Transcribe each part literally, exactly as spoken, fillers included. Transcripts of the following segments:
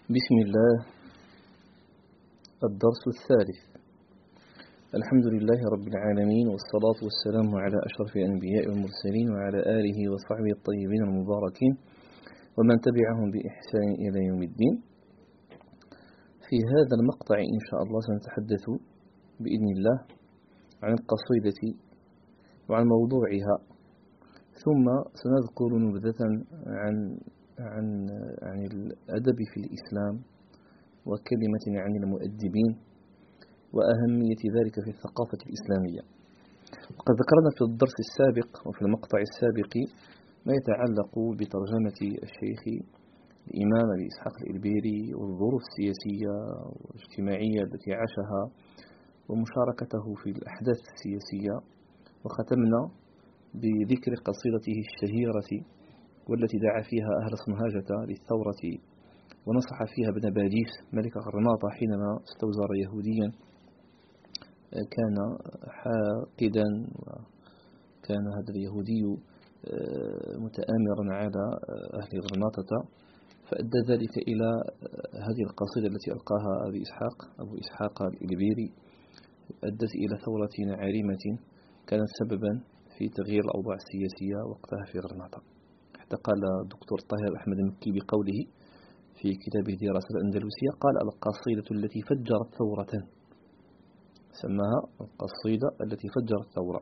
بسم الله. الدرس الثالث. الحمد لله رب العالمين، والصلاة والسلام على أشرف الأنبياء والمرسلين وعلى آله وصحبه الطيبين المباركين ومن تبعهم بإحسان إلى يوم الدين. في هذا المقطع إن شاء الله سنتحدث بإذن الله عن القصيدة وعن موضوعها، ثم سنذكر نبذة عن عن عن الأدب في الإسلام وكلمة عن المؤدبين وأهمية ذلك في الثقافة الإسلامية. وقد ذكرنا في الدرس السابق وفي المقطع السابق ما يتعلق بترجمة الشيخ الإمام أبي إسحاق الإلبيري والظروف السياسية والاجتماعية التي عاشها ومشاركته في الأحداث السياسية، وختمنا بذكر قصيدته الشهيرة والتي دعا فيها أهل صنهاجة للثورة ونصح فيها ابن باديس ملك غرناطة حينما استوزر يهوديا كان حاقدا، وكان هذا اليهودي متآمرا على أهل غرناطة، فأدى ذلك إلى هذه القصيدة التي ألقاها أبي إسحاق أبو إسحاق الإلبيري، أدت إلى ثورة عارمة كانت سببا في تغيير الأوضاع السياسية وقتها في غرناطة. حتى قال الدكتور طاهر أحمد المكي بقوله في كتابه دراسة الأندلسية، قال: القصيدة التي فجرت ثورة، سماها القصيدة التي فجرت ثورة.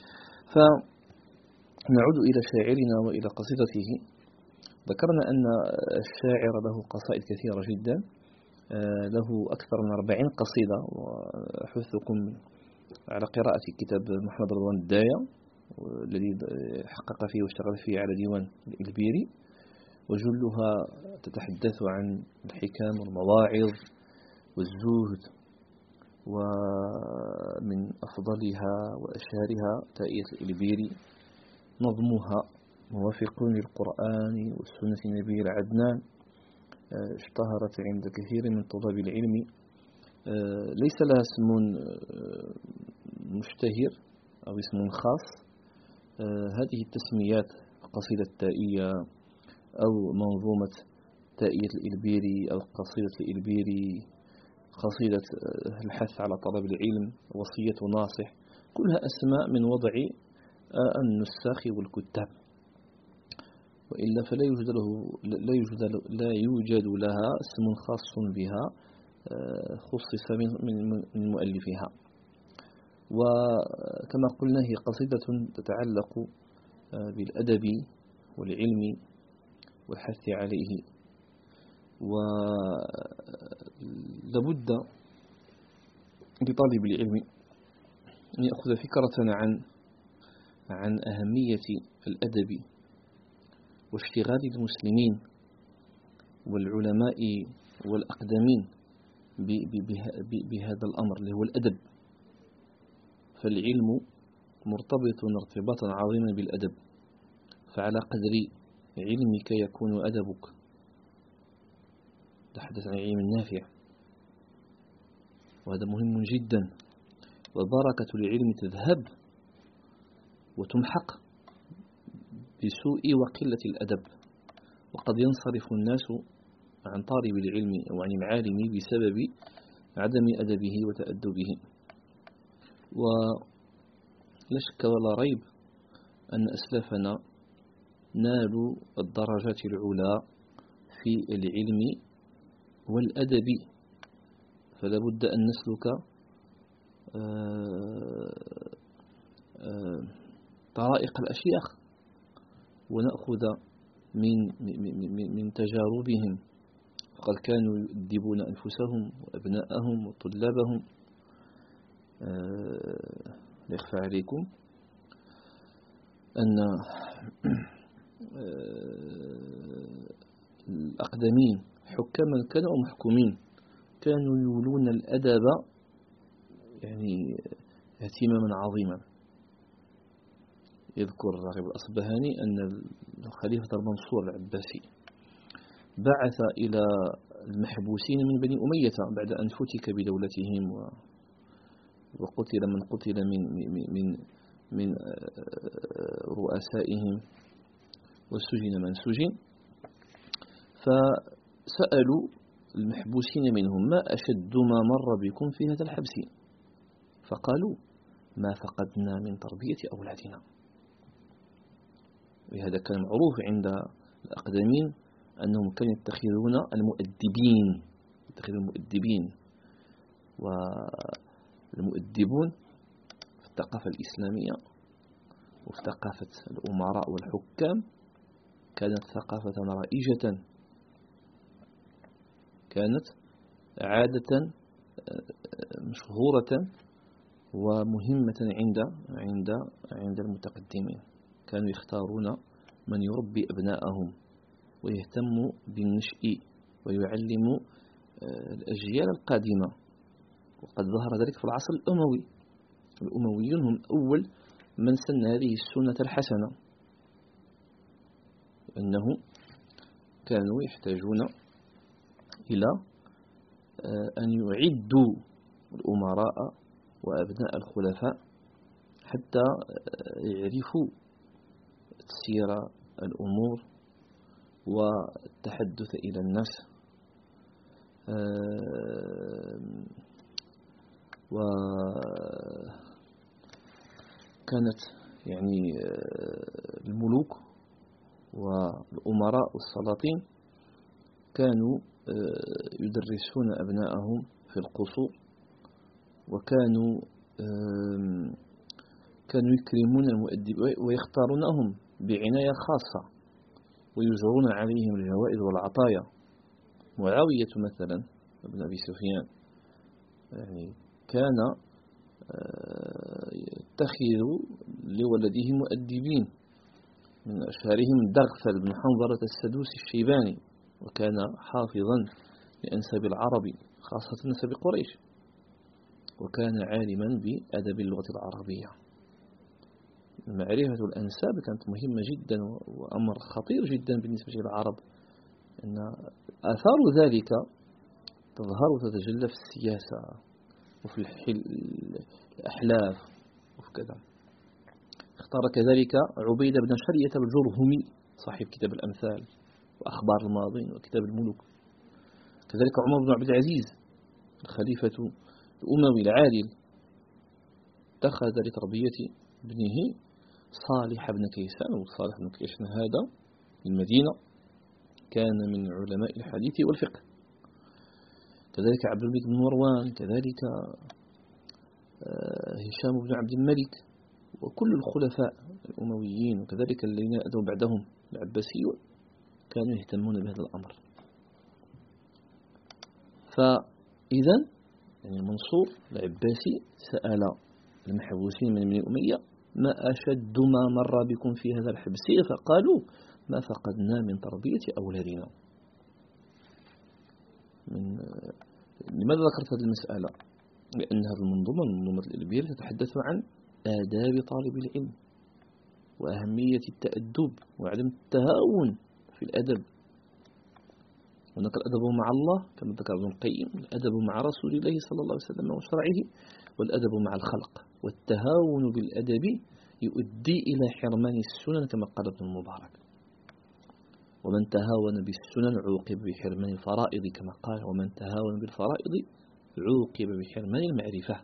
فنعود إلى شاعرنا وإلى قصيدته. ذكرنا أن الشاعر له قصائد كثيرة جدا، له أكثر من أربعين قصيدة، وأحثكم على قراءة كتاب محمد رضوان الداية الذي حقق فيه واشتغل فيه على ديوان الإلبيري، وجلها تتحدث عن الحكام والمواعظ والزهد، ومن أفضلها وأشهرها تائية الإلبيري، نظمها موافق للقرآن والسنة النبي العدنان، اشتهرت عند كثير من طلاب العلم، ليس لها اسم مشتهر أو اسم خاص. هذه التسميات قصيدة التائية أو منظومة تائية الإلبيري أو قصيدة الإلبيري، قصيدة الحث على طلب العلم، وصية ناصح، كلها أسماء من وضع النساخ والكتاب، وإلا فلا يوجد له لا يوجد لا يوجد لها اسم خاص بها خصص من مؤلفها. وكما قلنا هي قصيدة تتعلق بالأدب والعلم والحث عليه، ولابد لطالب العلم أن يأخذ فكرة عن عن أهمية الأدب واشتغال المسلمين والعلماء والأقدمين بهذا الأمر اللي هو الأدب. فالعلم مرتبط ارتباطا عظيما بالأدب، فعلى قدر علمك يكون أدبك. تحدث عن العلم النافع، وهذا مهم جدا، وبركة العلم تذهب وتمحق بسوء وقلة الأدب، وقد ينصرف الناس عن طالب العلم أو عن العالم بسبب عدم أدبه وتأدبه. ولا شك ولا ريب أن أسلافنا نالوا الدرجات العلى في العلم والأدب، فلا بد أن نسلك طرائق الأشياخ ونأخذ من من من تجاربهم، فقد كانوا يؤدبون أنفسهم وأبناءهم وطلابهم. لا يخفى عليكم أن الأقدمين حكاما كانوا محكومين كانوا يولون الأدب يعني اهتماما عظيما. يذكر الراغب الأصبهاني أن الخليفة المنصور العباسي بعث إلى المحبوسين من بني أمية بعد أن فتك بدولتهم وقتل من قتل من من من رؤسائهم وسجن من سجن، فسألوا المحبوسين منهم: ما أشد ما مر بكم في هذا الحبس؟ فقالوا: ما فقدنا من تربية أولادنا. وهذا كان معروف عند الأقدمين أنهم كانوا يتخذون المؤدبين يتخذون المؤدبين والمؤدبون في الثقافة الإسلامية وفي ثقافة الأمراء والحكام كانت ثقافة رائجة، كانت عادة مشهورة ومهمة عند عند عند المتقدمين. كانوا يختارون من يربي أبناءهم ويهتم بالنشء ويعلم الأجيال القادمة. وقد ظهر ذلك في العصر الأموي. الأمويون هم أول من سن هذه السنة الحسنة، أنه كانوا يحتاجون إلى أن يعدوا الأمراء وأبناء الخلفاء حتى يعرفوا تسير الأمور والتحدث إلى الناس. وكانت يعني الملوك والأمراء والسلاطين كانوا يدرسون أبنائهم في القصور، وكانوا كانوا يكرمون المؤدب ويختارونهم بعناية خاصة ويجرون عليهم الجوائز والعطايا. معاوية مثلا ابن أبي سفيان يعني كان يتخذ لولده مؤدبين، من أشهرهم دغفل بن حنظلة السدوسي الشيباني، وكان حافظا لأنساب العرب خاصة نسب قريش، وكان عالما بأدب اللغة العربية. معرفة الأنساب كانت مهمة جدا وأمر خطير جدا بالنسبة للعرب، أن آثار ذلك تظهر وتتجلى في السياسة وفي الأحلاف وفي كذا. اختار كذلك عبيد بن شرية الجرهمي صاحب كتاب الأمثال وأخبار الماضين وكتاب الملوك. كذلك عمر بن عبد العزيز الخليفة الأموي العادل اتخذ لتربية ابنه صالح بن كيسان. وصالح بن كيسان هذا المدينة كان من علماء الحديث والفقه. كذلك عبد الملك بن مروان، كذلك هشام بن عبد الملك، وكل الخلفاء الأمويين، وكذلك الذين أتوا بعدهم العباسيون كانوا يهتمون بهذا الأمر. فإذا يعني المنصور العباسي سأل المحبوسين من بني أمية: ما أشد ما مر بكم في هذا الحبس؟ فقالوا: ما فقدنا من تربية أولادنا. من لماذا ذكرت هذه المسألة؟ لأن هذه المنظومة منظومة الإلبير تتحدث عن آداب طالب العلم وأهمية التأدب وعدم التهاون في الأدب. هناك الأدب مع الله كما ذكر ابن القيم، الأدب مع رسول الله صلى الله عليه وسلم وشرعه، والأدب مع الخلق. والتهاون بالأدب يؤدي إلى حرمان السنن كما قال ابن المبارك: ومن تهاون بالسنن عوقب بحرمان الفرائض، كما قال: ومن تهاون بالفرائض عوقب بحرمان المعرفة.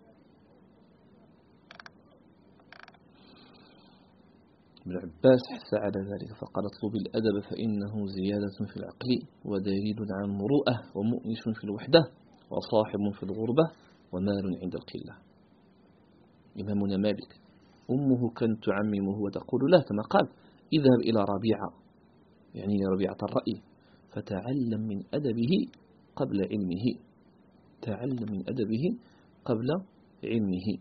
ابن عباس حث على ذلك فقال: اطلب الأدب فإنه زيادة في العقل ودليل على المروءة ومؤنس في الوحدة وصاحب في الغربة ومال عند القلة. إمامنا مالك أمه كانت تعممه وتقول له كما قال: اذهب إلى ربيعة، يعني ربيعة الرأي، فتعلم من أدبه قبل علمه. تعلم من أدبه قبل علمه.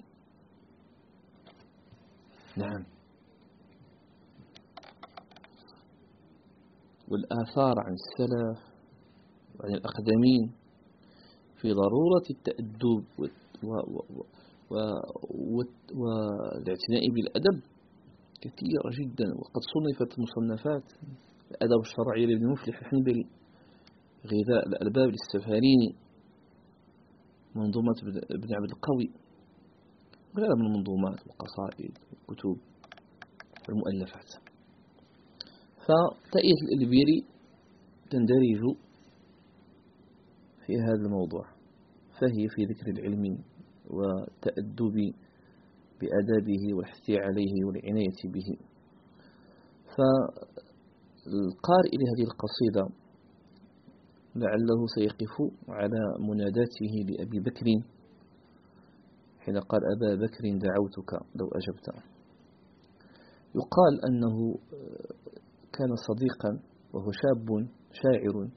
نعم. والآثار عن السلف وعن الأقدمين في ضرورة التأدب والاعتناء بالأدب كثيرة جدا، وقد صنفت مصنفات: الأدب الشرعي لابن مفلح الحنبلي، غذاء الألباب للسفاريني، منظومة ابن عبد القوي، غيرها من المنظومات والقصائد والكتب والمؤلفات. فتائية الإلبيري تندرج في هذا الموضوع، فهي في ذكر العلم وتأدب بأدابه والحث عليه والعناية به. فالقارئ لهذه القصيدة لعله سيقف على مناداته لأبي بكر حين قال أبا بكر دعوتك لو أجبت. يقال أنه كان صديقا وهو شاب شاعر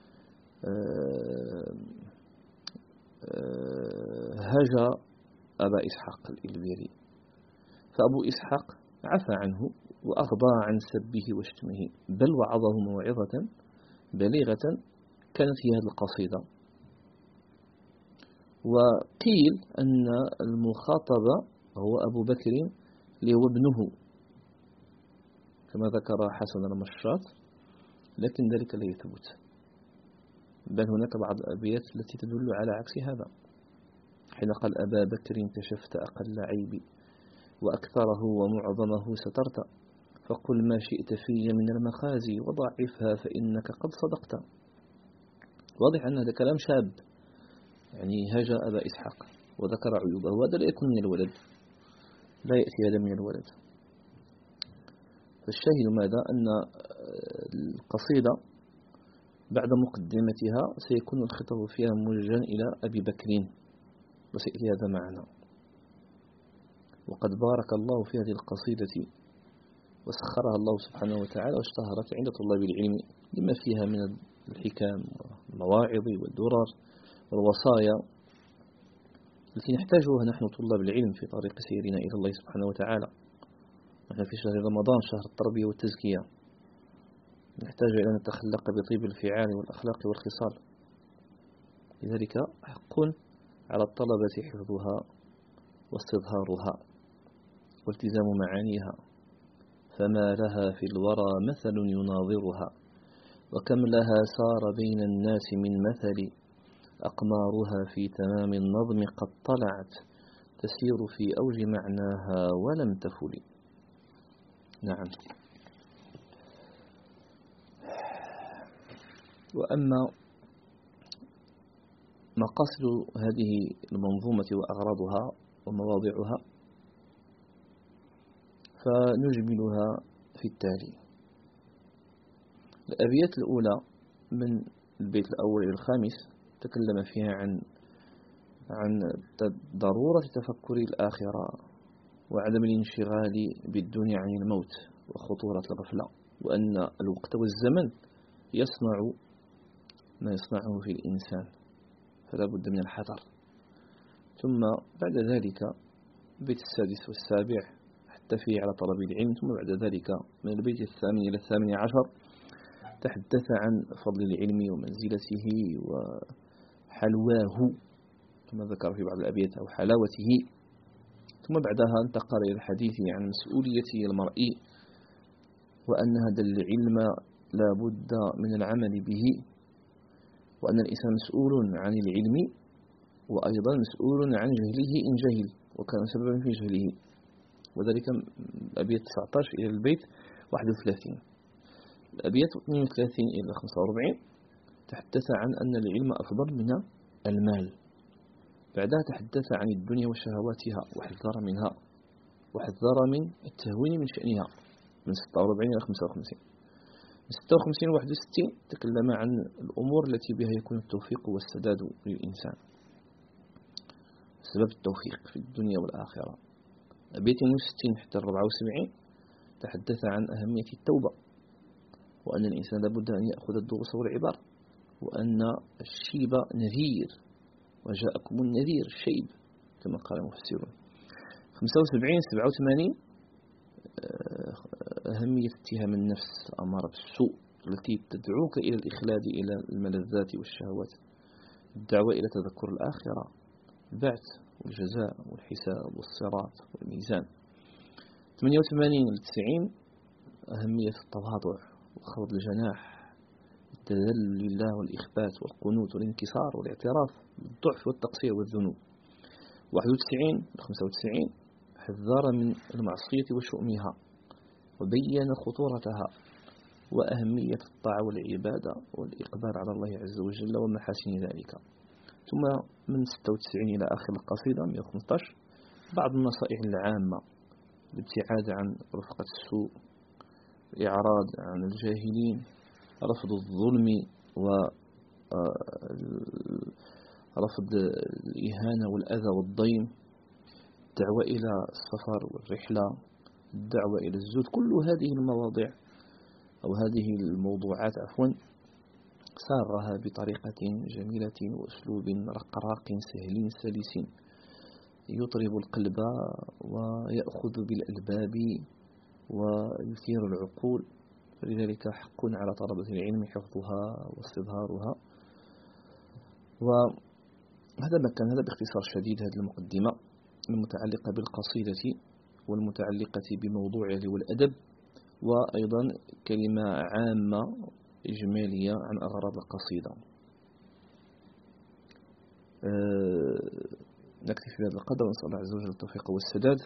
هجا أبا إسحاق الإلبيري، فأبو إسحاق عفى عنه وأغضى عن سبه وشتمه، بل وعظه موعظة بليغة كانت هي هذه القصيدة. وقيل أن المخاطب هو أبو بكر اللي هو ابنه كما ذكر حسن المشاط، لكن ذلك لا يثبت، بل هناك بعض الأبيات التي تدل على عكس هذا، حين قال أبا بكر كشفت أقل عيبي وأكثره ومعظمه سترت، فقل ما شئت في من المخازي وضعفها فإنك قد صدقت. واضح أن هذا كلام شاب، يعني هجا أبا إسحاق وذكر عيوبه، وهذا لا يكون من الولد، لا يأتي هذا من الولد. فالشاهد ماذا؟ أن القصيدة بعد مقدمتها سيكون الخطاب فيها موجها إلى أبي بكر، وسيأتي هذا معنا. وقد بارك الله في هذه القصيدة وسخرها الله سبحانه وتعالى واشتهرت عند طلاب العلم لما فيها من الحكام والمواعظ والدرر والوصايا التي نحتاجها نحن طلاب العلم في طريق سيرنا إلى الله سبحانه وتعالى. نحن في شهر رمضان، شهر التربية والتزكية، نحتاج إلى أن نتخلق بطيب الفعال والأخلاق والخصال. لذلك حق على الطلبة حفظها واستظهارها والتزام معانيها، فما لها في الورى مثل يناظرها، وكم لها سار بين الناس من مثل، أقمارها في تمام النظم قد طلعت، تسير في أوج معناها ولم تفل. نعم. وأما مقاصد هذه المنظومة وأغراضها ومواضعها فنجملها في التالي. الأبيات الأولى من البيت الأول إلى الخامس تكلم فيها عن عن ضرورة تفكر الآخرة وعدم الانشغال بالدنيا عن الموت وخطورة الغفلة، وأن الوقت والزمن يصنع ما يصنعه في الإنسان، فلا بد من الحذر. ثم بعد ذلك البيت السادس والسابع حتى فيه على طلب العلم. ثم بعد ذلك من البيت الثامن إلى الثامن عشر تحدث عن فضل العلم ومنزلته وحلواه كما ذكر في بعض الأبيات أو حلاوته. ثم بعدها انتقل إلى الحديث عن مسؤولية المرء، وأن هذا العلم لا بد من العمل به، وأن الإنسان مسؤول عن العلم وأيضا مسؤول عن جهله إن جهل وكان سببا في جهله، وذلك الأبيات تسعة عشر إلى البيت واحد وثلاثين. الأبيات اثنين وثلاثين إلى خمسة وأربعين تحدث عن أن العلم أفضل من المال. بعدها تحدث عن الدنيا وشهواتها وحذر منها وحذر من التهوين من شأنها من ستة وأربعين إلى خمسة وخمسين. من ستة وخمسين إلى واحد وستين تكلم عن الأمور التي بها يكون التوفيق والسداد للإنسان، سبب التوفيق في الدنيا والآخرة. أبيات اثنين وستين حتى أربعة وسبعين تحدث عن أهمية التوبة، وأن الإنسان لابد أن يأخذ الدروس والعبر، وأن الشيب نذير وجاءكم النذير الشيب كما قال المفسرون. خمسة وسبعين سبعة وثمانين أهمية اتهام النفس أمارة بالسوء التي تدعوك إلى الإخلاد إلى الملذات والشهوات، الدعوة إلى تذكر الآخرة، البعث والجزاء والحساب والصراط والميزان. ثمانية وثمانين إلى تسعين أهمية التواضع وخفض الجناح، التذلل لله والإخبات والقنوت والانكسار والاعتراف بالضعف والتقصير والذنوب. واحد وتسعين إلى خمسة وتسعين حذر من المعصية وشؤمها وبين خطورتها وأهمية الطاعة والعبادة والإقبال على الله عز وجل ومحاسن ذلك. ثم من ستة وتسعين إلى آخر القصيدة مئة وخمسة عشر بعض النصائح العامة: الابتعاد عن رفقة السوء، الإعراض عن الجاهلين، رفض الظلم ورفض الإهانة والأذى والضيم، الدعوة إلى السفر والرحلة، الدعوة إلى الزهد. كل هذه المواضيع أو هذه الموضوعات عفوا سارها بطريقة جميلة وأسلوب رقراق سهل سلس يطرب القلب ويأخذ بالألباب ويثير العقول، فلذلك حق على طلبة العلم حفظها واستظهارها. وهذا ما كان، هذا باختصار شديد هذه المقدمة المتعلقة بالقصيدة والمتعلقة بموضوعها والأدب، وأيضا كلمة عامة إجمالية عن أغراض القصيدة. أه نكتفي بهذا القدر، ونسأل الله عز وجل التوفيق والسداد.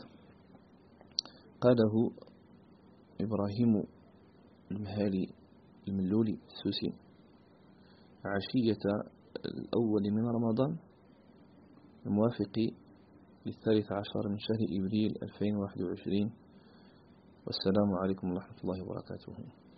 قاله إبراهيم المهالي الملولي السوسي عشية الأول من رمضان الموافق للثالث عشر من شهر إبريل ألفين وواحد وعشرين. والسلام عليكم ورحمة الله وبركاته.